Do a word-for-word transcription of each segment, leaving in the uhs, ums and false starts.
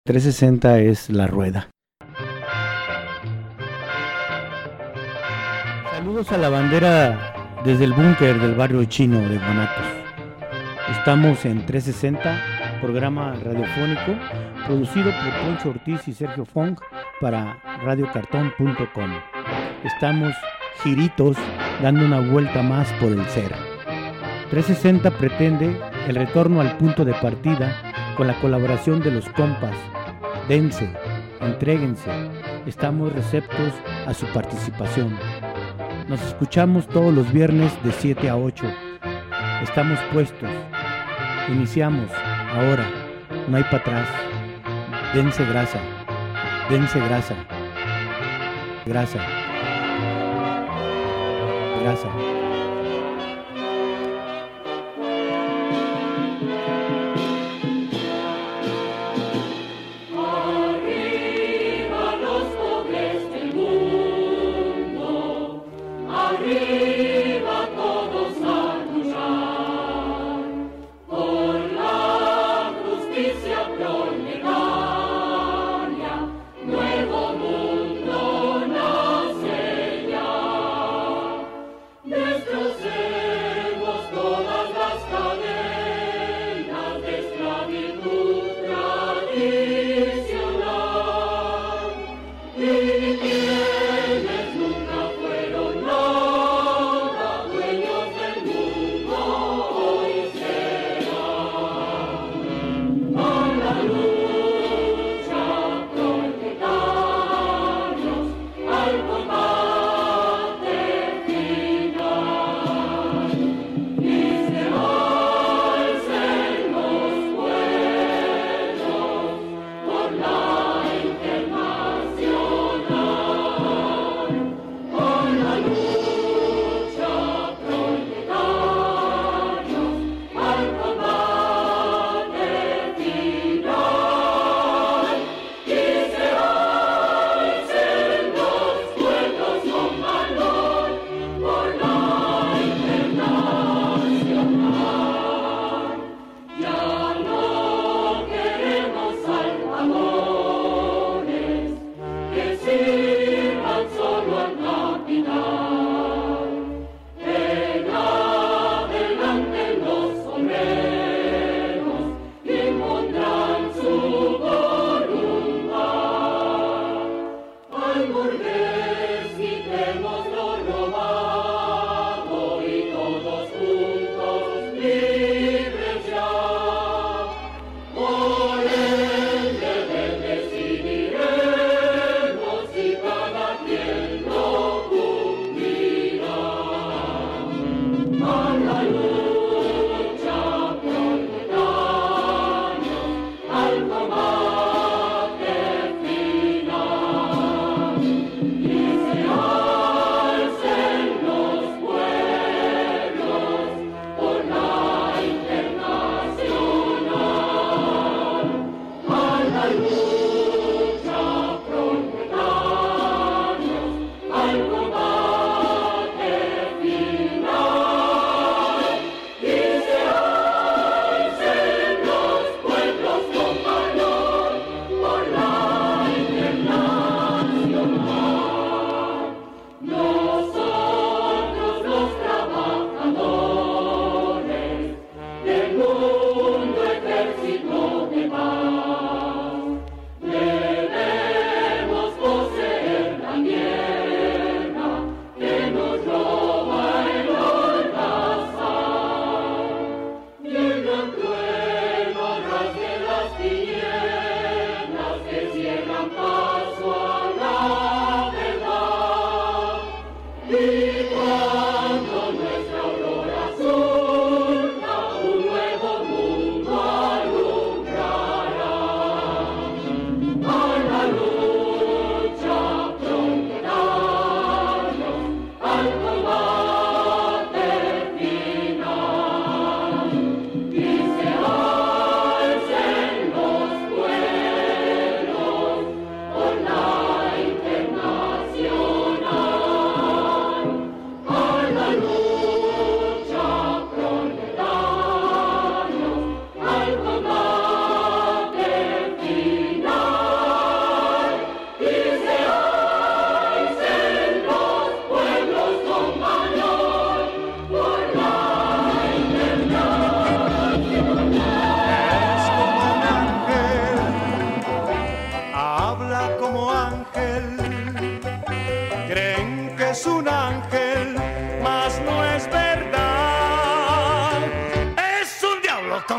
trescientos sesenta es la rueda. Saludos a la bandera desde el búnker del barrio chino de Guanatos. Estamos en trescientos sesenta, programa radiofónico producido por Poncho Ortiz y Sergio Fong para radio cartón punto com. Estamos giritos dando una vuelta más por el ser. trescientos sesenta pretende el retorno al punto de partida con la colaboración de los compas. Dense, entréguense, estamos receptos a su participación. Nos escuchamos todos los viernes de siete a ocho. Estamos puestos. Iniciamos. Ahora. No hay para atrás. Dense grasa. Dense grasa. Grasa. Grasa. Nuevo mundo nace ya.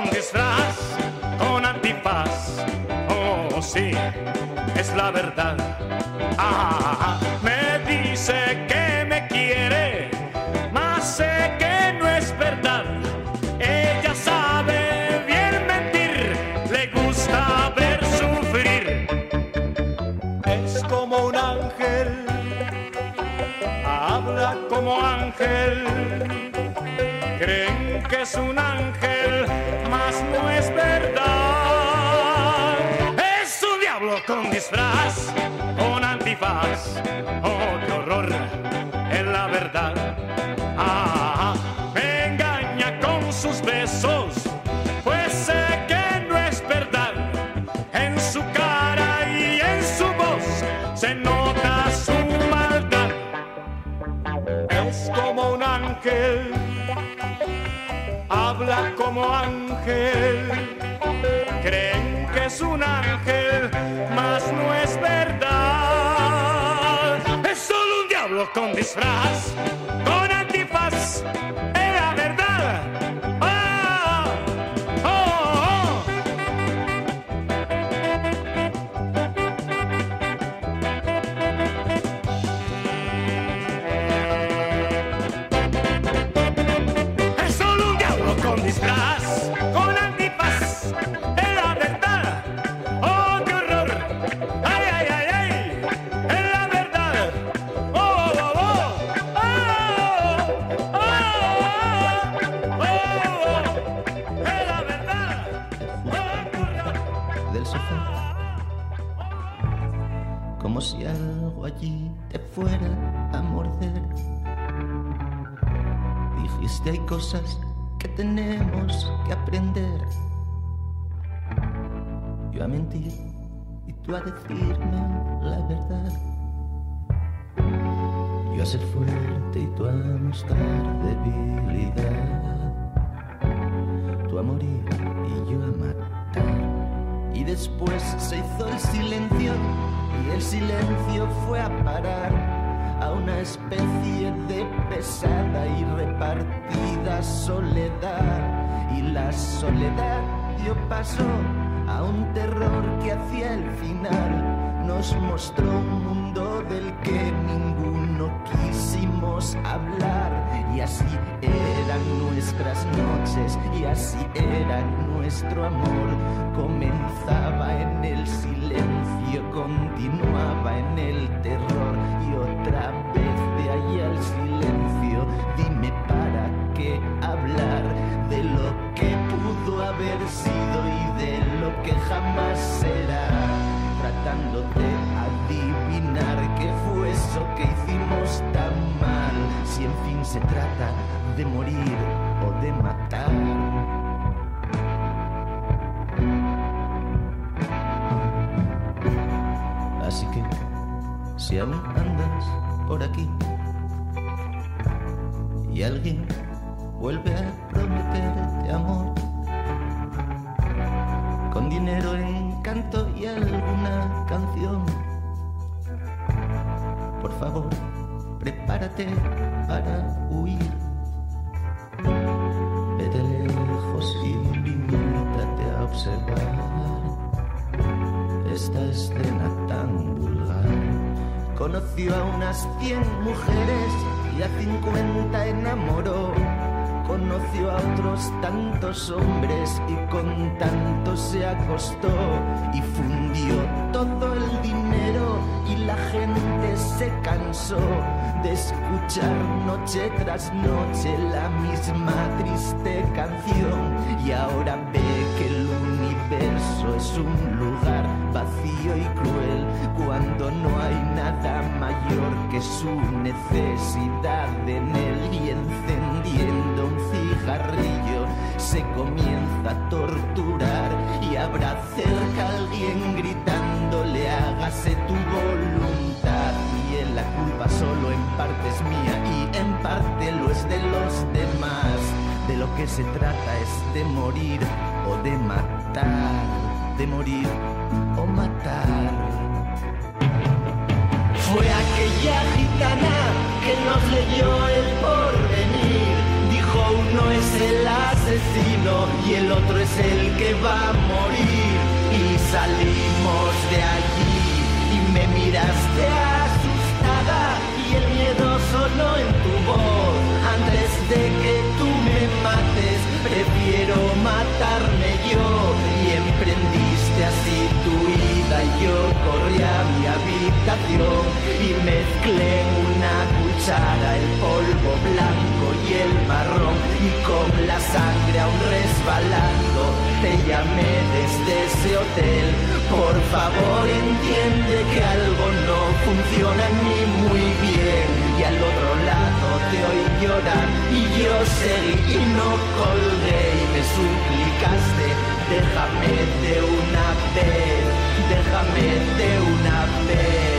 con disfraz, con antifaz. Oh, sí, es la verdad. Ah, me dice que me quiere, mas sé que no es verdad. Ella sabe bien mentir, le gusta ver sufrir. Es como un ángel, habla como ángel. Creen que es un ángel, mas no es verdad. Es un diablo con disfraz, con antifaz. Oh, qué horror, es la verdad. Ah, me engaña con sus besos, pues sé que no es verdad. En su cara y en su voz se nota su maldad. Es como un ángel, habla como ángel. Creen que es un ángel, mas no es verdad. Es solo un diablo con disfraz, con antifaz. Es la verdad. Ah, oh, oh. Es solo un diablo con disfraz, con antifaz. Es la verdad. Oh, qué horror. Ay, ay, ay, ay. Es la verdad. Oh, oh, oh, oh. Oh, oh, oh, oh. Es la verdad. Oh, qué horror. Del sofá, como si algo allí te fuera a morder. Dijiste hay cosas que tenemos que aprender. Yo a mentir y tú a decirme la verdad. Yo a ser fuerte y tú a mostrar debilidad. Tú a morir y yo a matar. Y después se hizo el silencio, y el silencio fue a parar a una especie de pesada y repartida soledad. Y la soledad dio paso a un terror que hacia el final nos mostró un mundo del que ninguno quisimos hablar. Y así eran nuestras noches, y así era nuestro amor. Comenzaba en el silencio, continuaba en el terror. Y otra vez de ahí al silencio, dime para qué hablar de lo que pudo haber sido y de lo que jamás será, tratando de adivinar qué fue eso que hicimos tan mal. Si en fin se trata de morir o de matar. Así que, si aún andas por aquí y alguien vuelve a prometerte amor, con dinero, encanto y alguna canción, por favor, prepárate para huir. Vete lejos y limítate a observar esta escena tan vulgar. Conoció a unas cien mujeres y a cincuenta enamoró. Conoció a otros tantos hombres y con tantos se acostó. Y fundió todo el dinero y la gente se cansó de escuchar noche tras noche la misma triste canción. Y ahora ve que el universo es un lugar vacío y cruel, cuando no hay nada mayor que su necesidad en él. Y encendiendo un cigarrillo se comienza a torturar, y habrá cerca alguien gritándole hágase tu voluntad. Y en la culpa solo en parte es mía y en parte lo es de los demás. De lo que se trata es de morir o de matar, de morir o matar. Fue aquella gitana que nos leyó el porvenir, dijo un uno es el asesino y el otro es el que va a morir. Y salimos de allí y me miraste asustada y el miedo sonó en tu voz. Antes de que tú me mates, prefiero matarme yo. Y emprendiste así tu ida y yo corrí a mi habitación y mezclé en una cuchara el polvo blanco y el marrón, y con la sangre aún resbalando te llamé desde ese hotel. Por favor entiende que algo no funciona ni muy bien, y al otro lado te oí llorar y yo seguí y no colgué, y me suplicaste: déjame de una vez, déjame de una vez.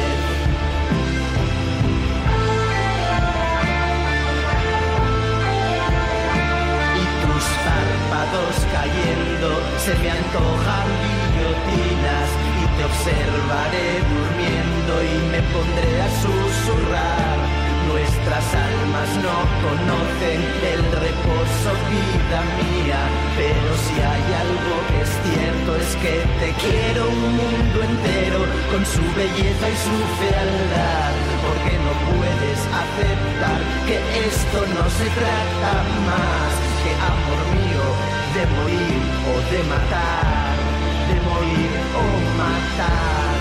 Y tus párpados cayendo se me antojan guillotinas, y te observaré durmiendo y me pondré a susurrar. Nuestras almas no conocen el reposo, vida mía, pero si hay algo que es cierto es que te quiero un mundo entero, con su belleza y su fealdad, porque no puedes aceptar que esto no se trata más que, amor mío, de morir o de matar, de morir o matar.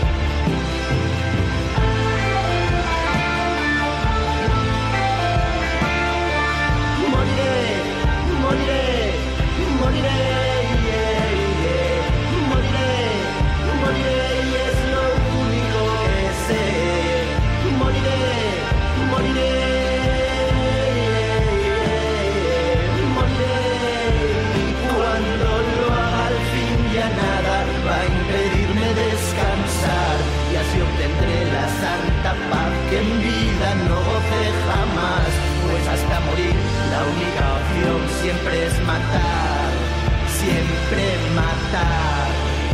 Moriré, moriré, yeah, yeah. Moriré, moriré y es lo único que sé. Moriré, moriré, yeah, moriré. Y cuando lo haga al fin ya nada va a impedirme descansar, y así obtendré la santa paz que en vida no gocé jamás. Pues hasta morir la única opción siempre es matar, siempre matar.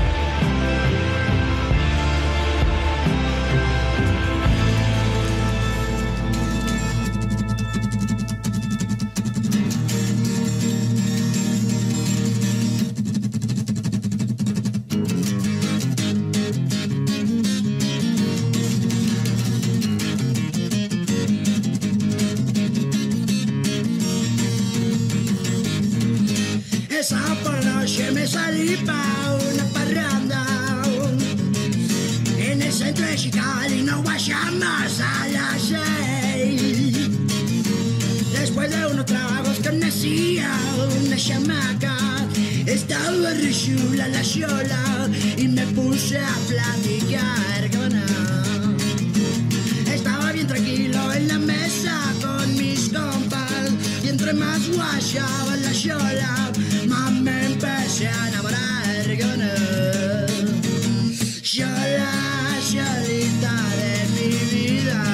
Me salí pa' una parranda en el centro de Chicago y no vayamos a las seis. Después de unos tragos conocía una chamaca, estaba re chula la chola y me puse a platicar con ella. Estaba bien tranquilo en la mesa con mis compas y entre más guayaba la chola, más me empecé a enamorar con él. Chola, cholita de mi vida,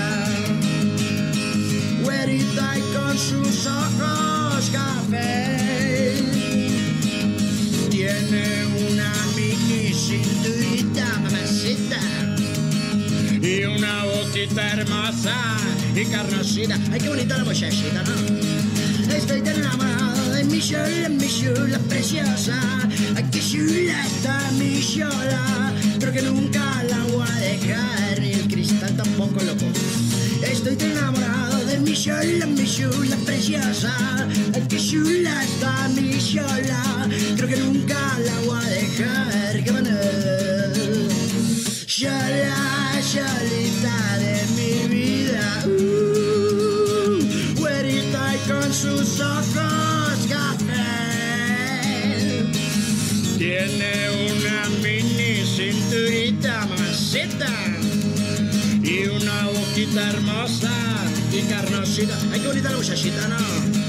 güerita y con sus ojos café, tiene una mini cinturita, mamacita, y una boquita hermosa y carnosita. Ay, qué bonita la muchachita, ¿no? Estoy tan enamorado de mi chola, mi chola preciosa. Ay, qué chula está mi chola. Creo que nunca la voy a dejar, ni el cristal tampoco, loco. Estoy tan enamorado de mi chola, mi chola preciosa. Ay, qué chula está mi chola. Creo que nunca la voy a dejar. ¡Qué manera! Chola, cholita de mi vida. Uh, güerita y con sus ojos café, tiene una mini cinturita, mamacita, y una boquita hermosa y carnosita. Ay, qué bonita la muchachita, ¿no?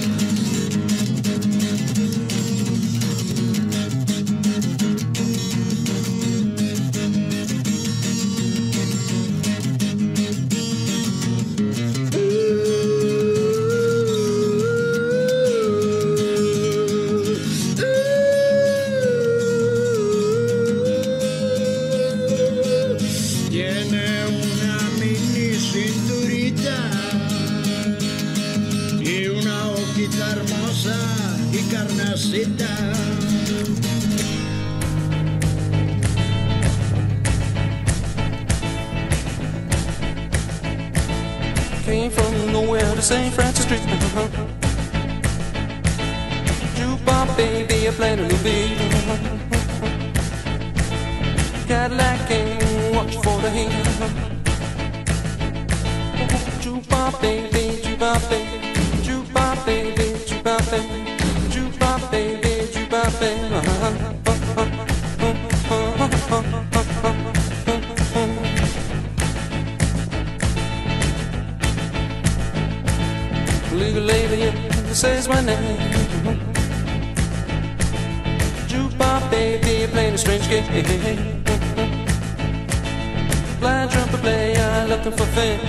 Saint Francis Street. Jukebox baby, I played a new beat. Cadillac came, watch for the heat. Jukebox baby, jukebox baby, jukebox baby, jukebox baby, jukebox baby, jukebox baby. Legal lady says my name. Jukebox baby playing a strange game. Blind trumpet player looking for fame.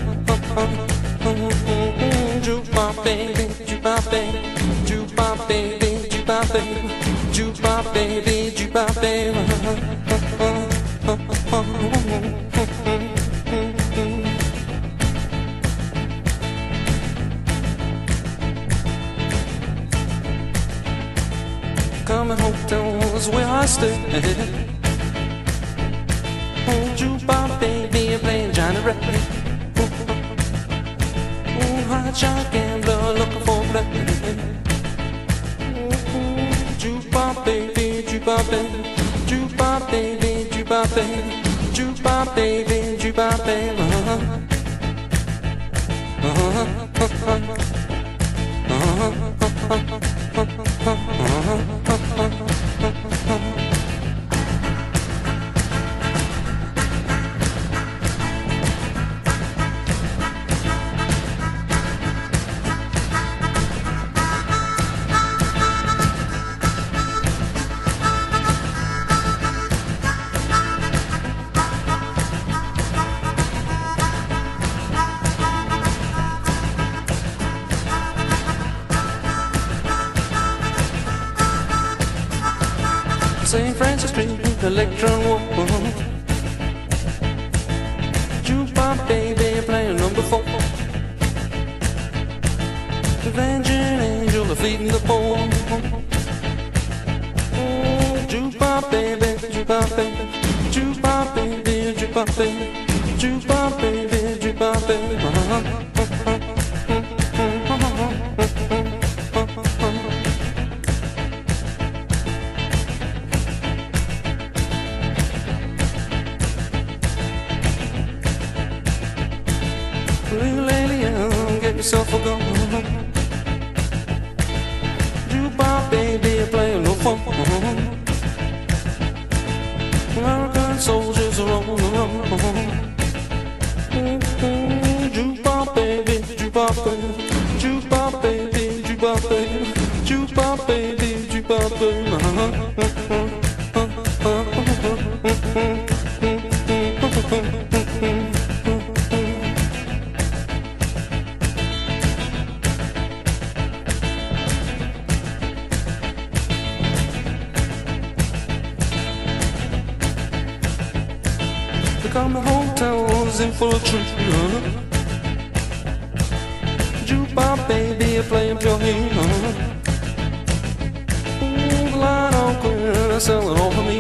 Jukebox baby, jukebox baby, jukebox baby, jukebox baby, jukebox baby, jukebox baby. Coming home was where I stay. Oh, jukebox baby, playing Johnny Ray. Oh, hot shot gambler looking for play. Jukebox baby, jukebox baby, jukebox baby, jukebox baby, jukebox baby, jukebox baby. Uh-huh. Uh-huh. Uh-huh. Saint Francis Street, Electron Walk. Jukebox baby playing number four. The Avenging Angel of feeding the poor. Oh, jukebox baby, jukebox baby, jukebox baby, jukebox baby, jukebox baby, jukebox baby. Uh-huh. Yourself a go. Jukebox baby, playing no fun. American soldiers are on the run. Jukebox baby, jukebox baby, jukebox baby, jukebox baby, jukebox baby, jukebox baby. My hotel's in full of tree. Jukebox baby, playing pure heat. Ooh, the light on clear, selling all for me.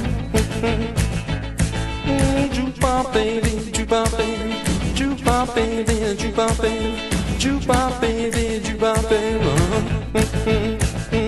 Ooh, jukebox baby, jukebox baby, jukebox baby, jukebox baby, jukebox baby, jukebox baby.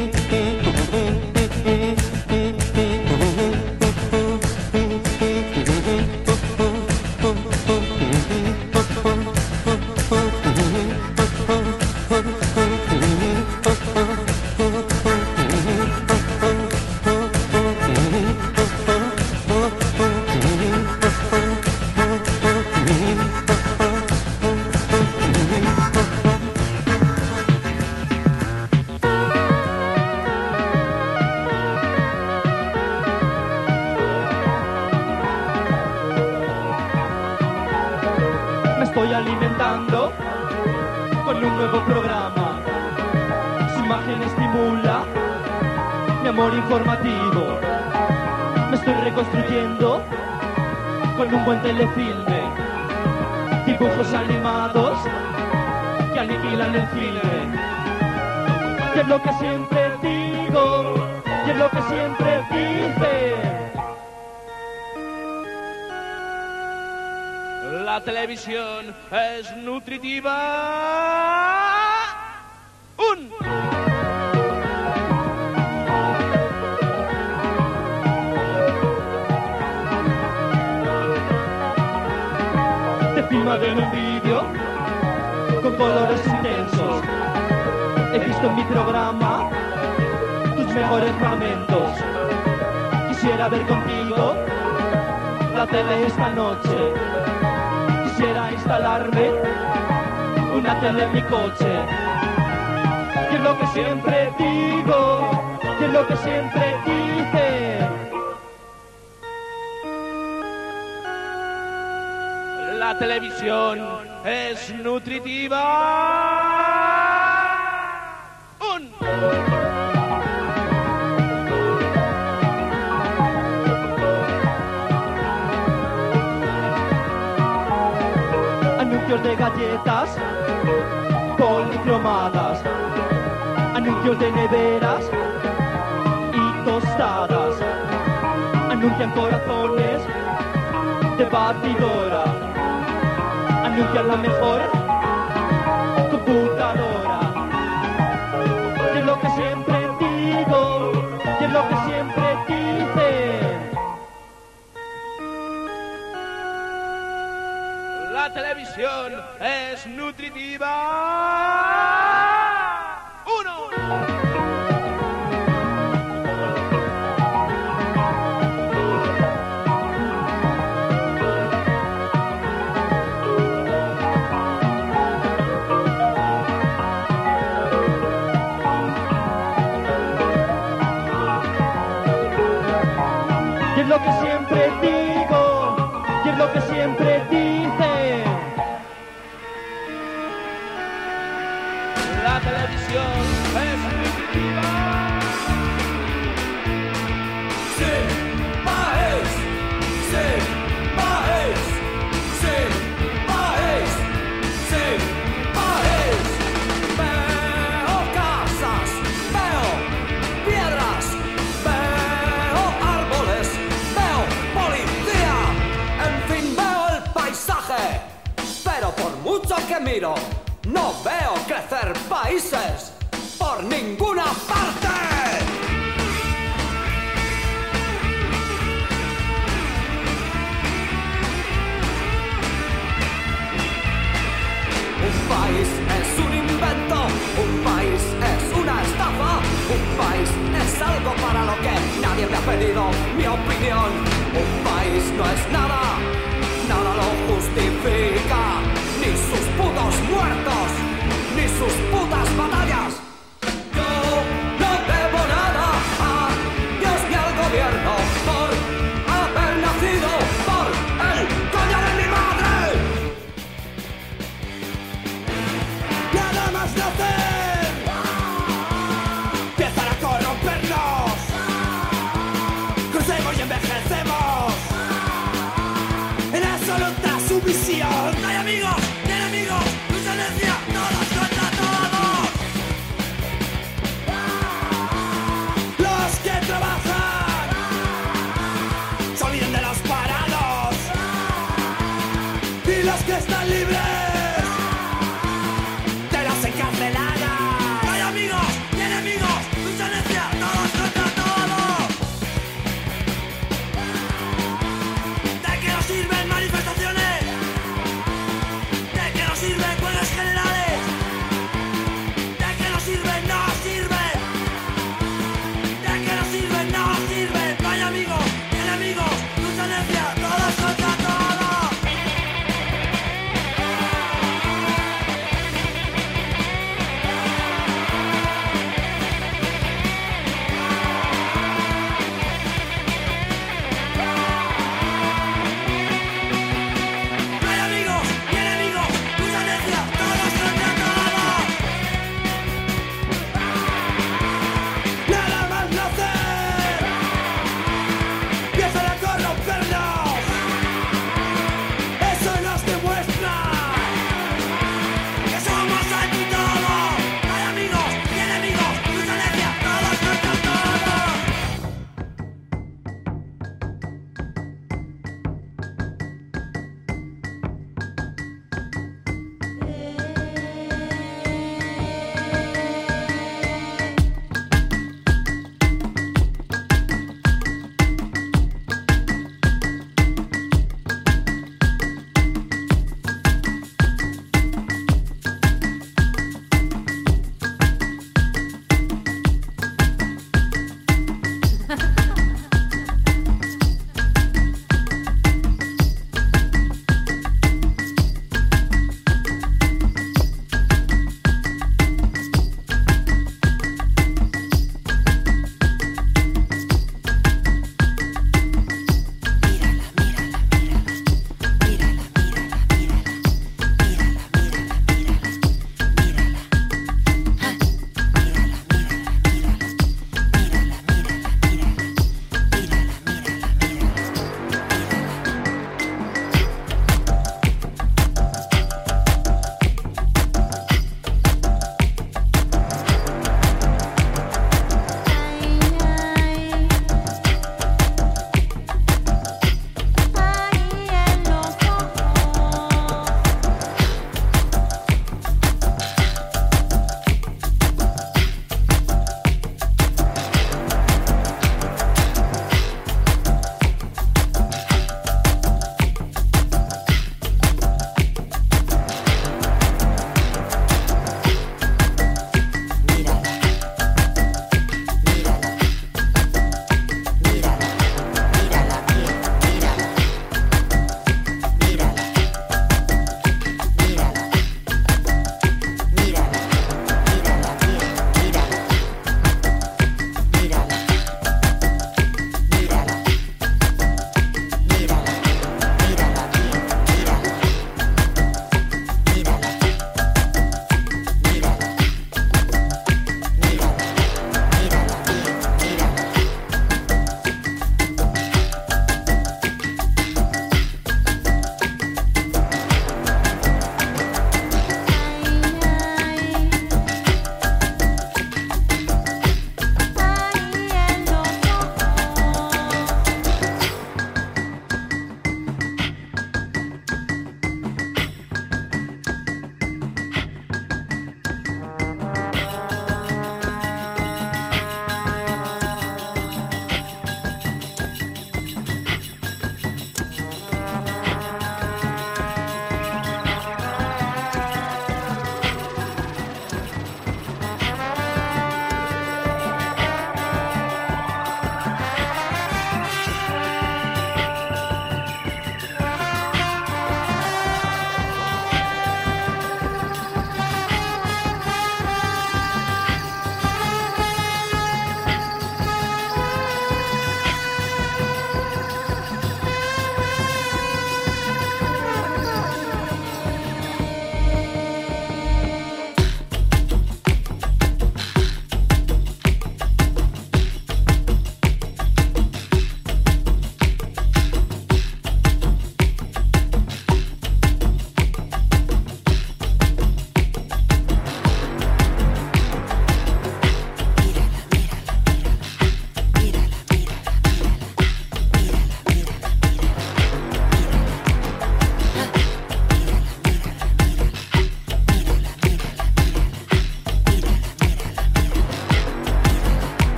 Estoy alimentando con un nuevo programa. Su imagen estimula mi amor informativo. Me estoy reconstruyendo con un buen telefilme. Dibujos animados que aniquilan el cine. Y es lo que siempre digo, y es lo que siempre dice. La televisión es nutritiva. Un. Te filman en un vídeo con colores intensos. He visto en mi programa tus mejores momentos. Quisiera ver contigo la tele esta noche. Quisiera instalarme una tele en mi coche. Y es lo que siempre digo, y es lo que siempre dice. La televisión es nutritiva. Un. Anuncios de galletas policromadas, anuncios de neveras y tostadas, anuncian corazones de batidora, anuncian la mejor computadora. Y es lo que siempre digo, y es lo que siempre dicen. La televisión es nutritiva. Uno. Y es lo que siempre digo, y es lo que siempre dicen. La televisión es nutritiva. Sí, país, sí, país, sí, país, sí, país. Veo casas, veo piedras, veo árboles, veo policía, en fin veo el paisaje, pero por mucho que miro, no veo crecer países por ninguna parte. Un país es un invento, un país es una estafa, un país es algo para lo que nadie me ha pedido mi opinión. Un país no es nada, nada lo justifica, ni sus putos muertos, ni sus putas batallas. Yo no debo nada a Dios ni al gobierno por haber nacido por el coño de mi madre. Nada más nacer, empiezan a corrompernos, crecemos y envejecemos,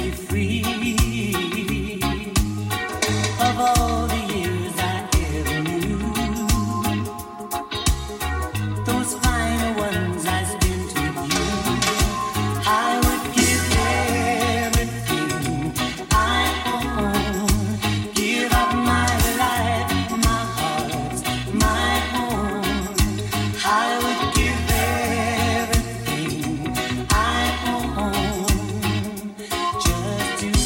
be free of all the years I ever knew. Those final ones I spent with you, I would give everything I own, give up my life, my heart, my home. I would give everything I own just to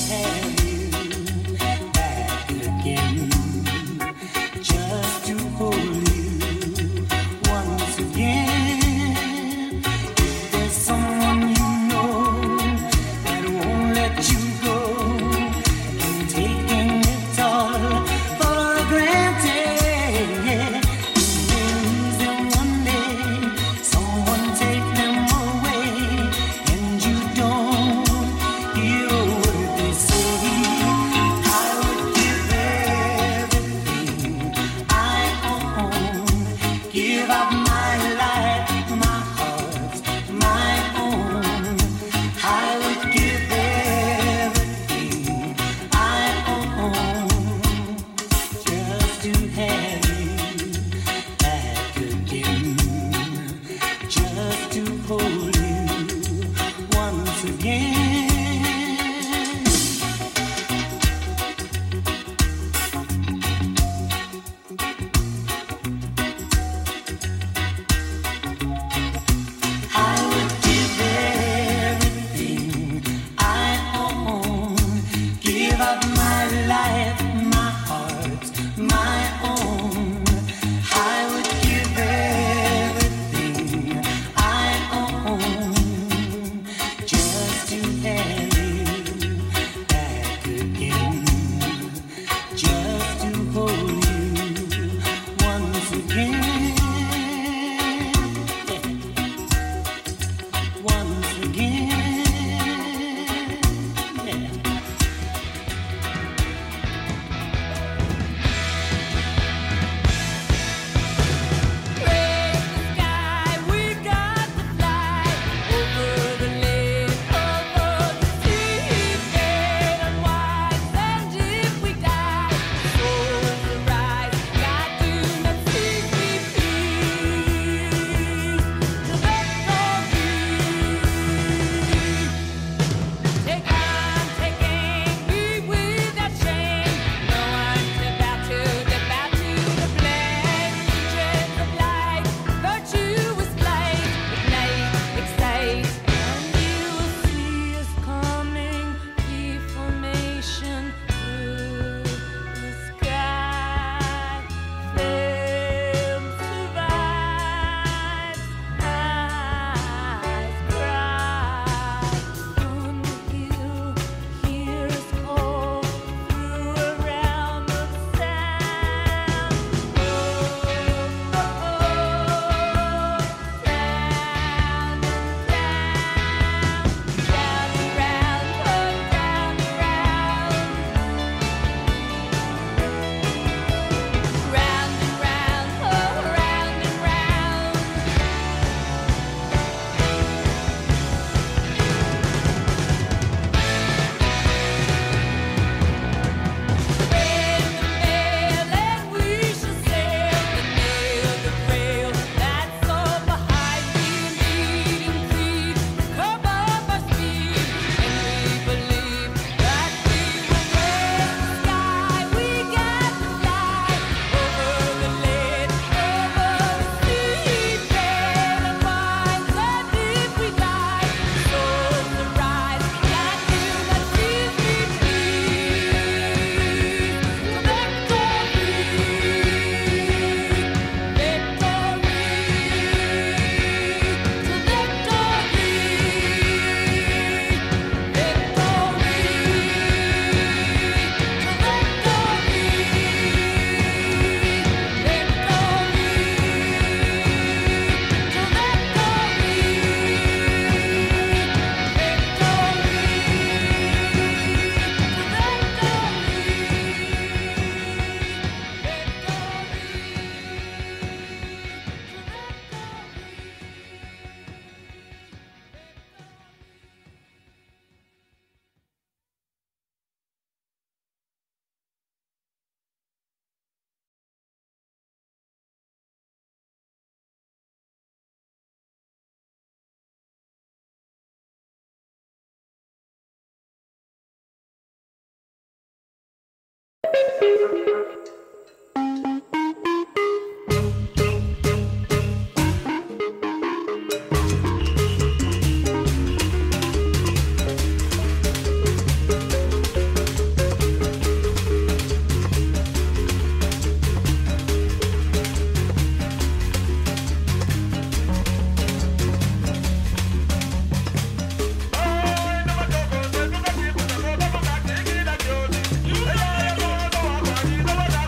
Ay, no me toco,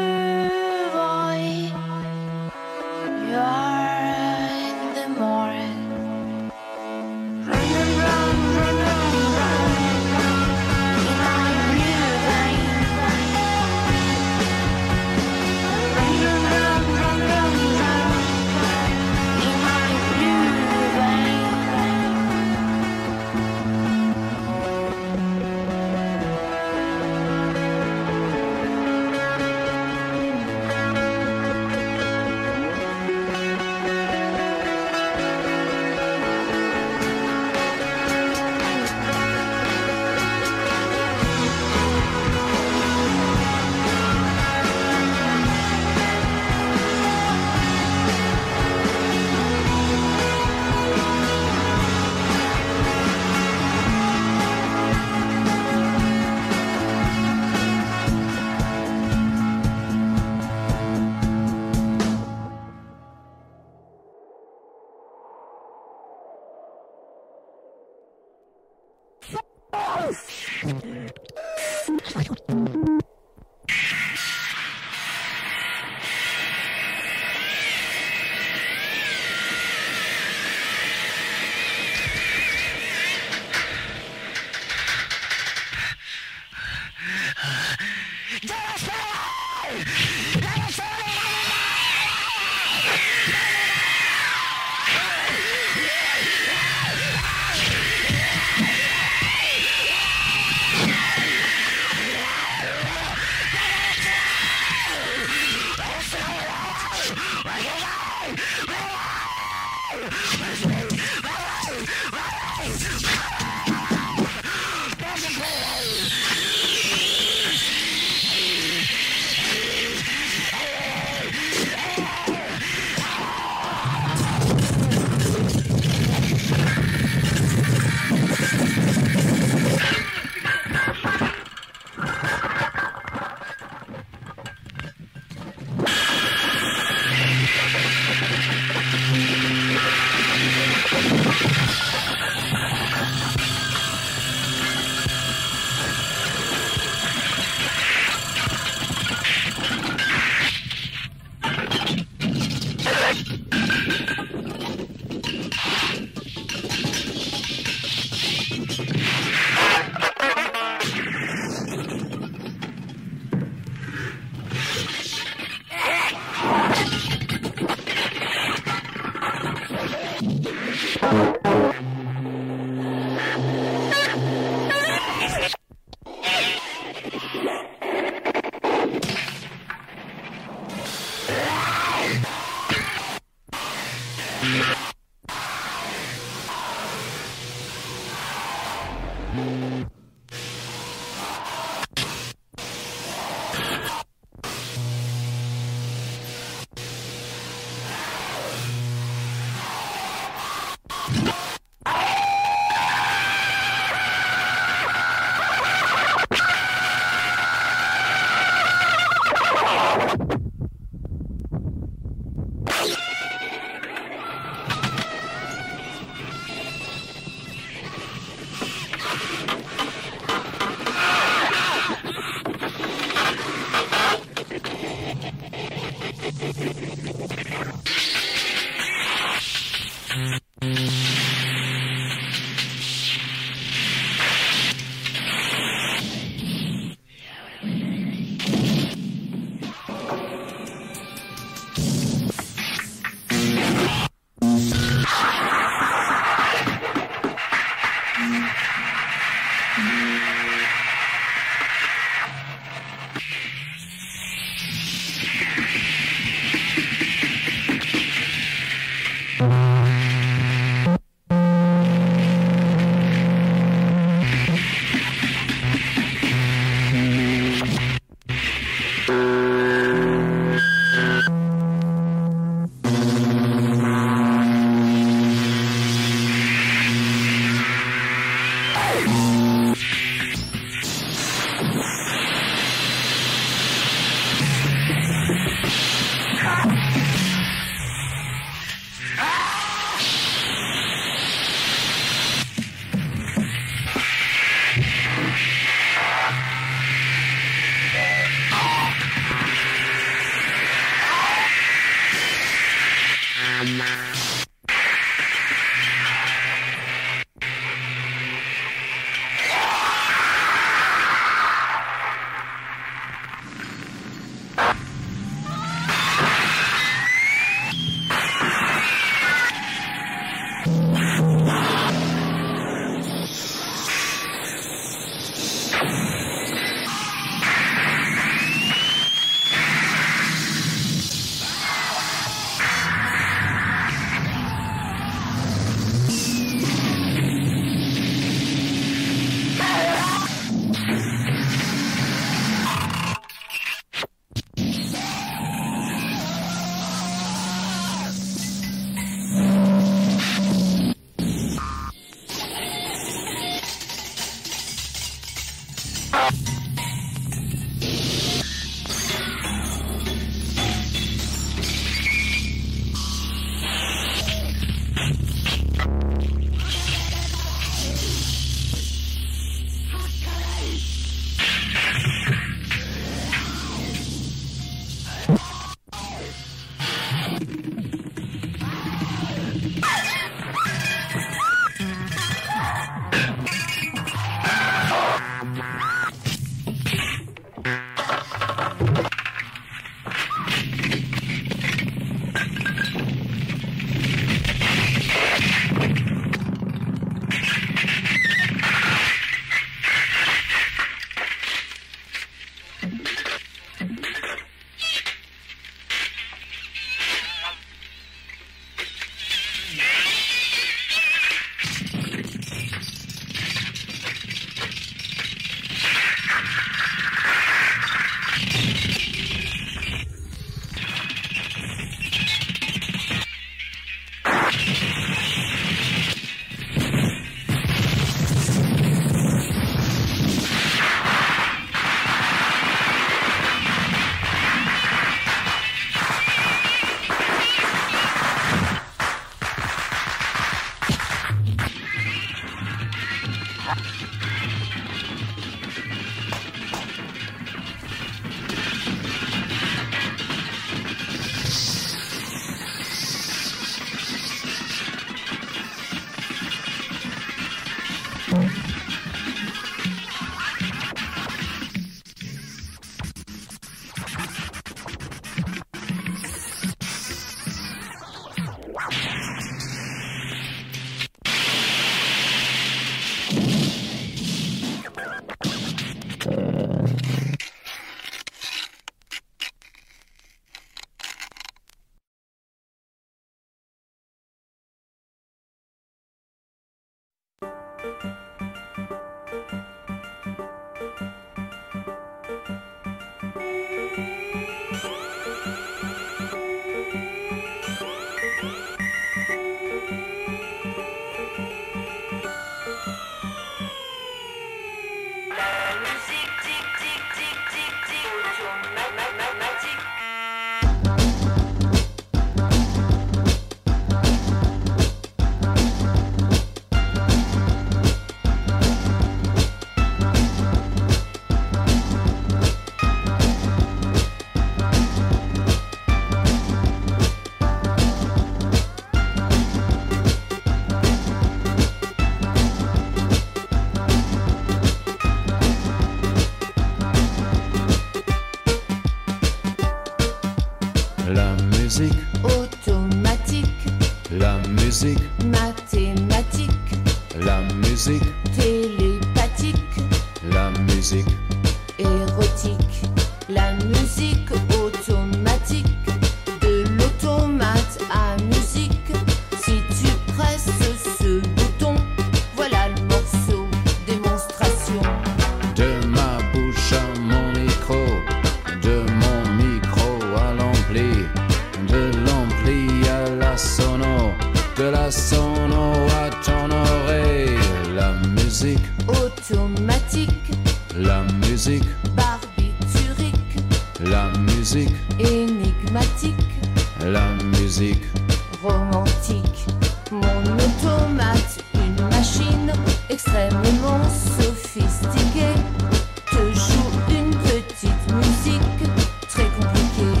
musique, automatique, la musique, mathématique, la musique, télépathique, la musique, érotique, la musique automatique, de l'automate à musique. Si tu presses ce bouton, voilà le morceau démonstration. de ma bouche à mon micro, de mon micro à l'ampli, de l'ampli à la sono, de la sono à ton oreille. La musique, Automatique, la musique, barbiturique, la musique, énigmatique, la musique, romantique. Mon automate, une machine extrêmement sophistiquée, te joue une petite musique très compliquée.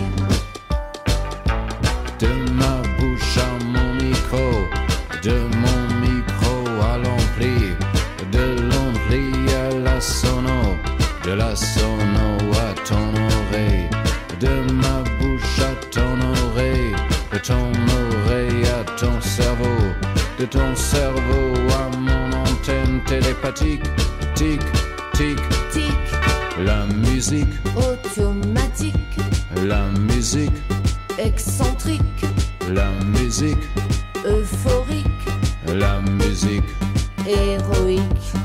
de ma bouche à mon micro, de mon micro à l'ampli, de l'ampli à la sono, de la sono à ton oreille, de ma bouche à ton oreille, de ton oreille à ton cerveau, de ton cerveau à mon antenne télépathique, tic, tic, Tic, la musique, automatique, la musique, excentrique, la musique, euphorique, la musique. héroïque.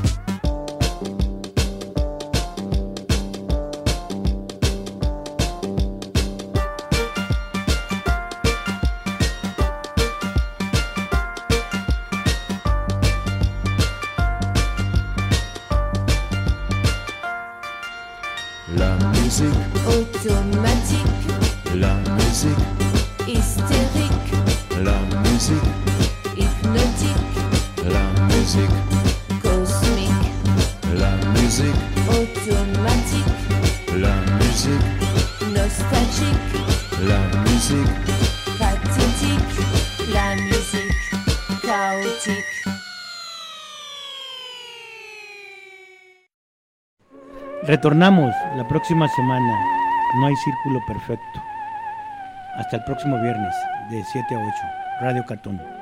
La musique, Automatique, la musique, hystérique, la musique, hypnotique, la musique, cosmique, la musique, automatique, la musique, nostalgique, la musique, pathétique, la musique, chaotique. Retornamos la próxima semana. No hay círculo perfecto. Hasta el próximo viernes de siete a ocho. Radio Cartón.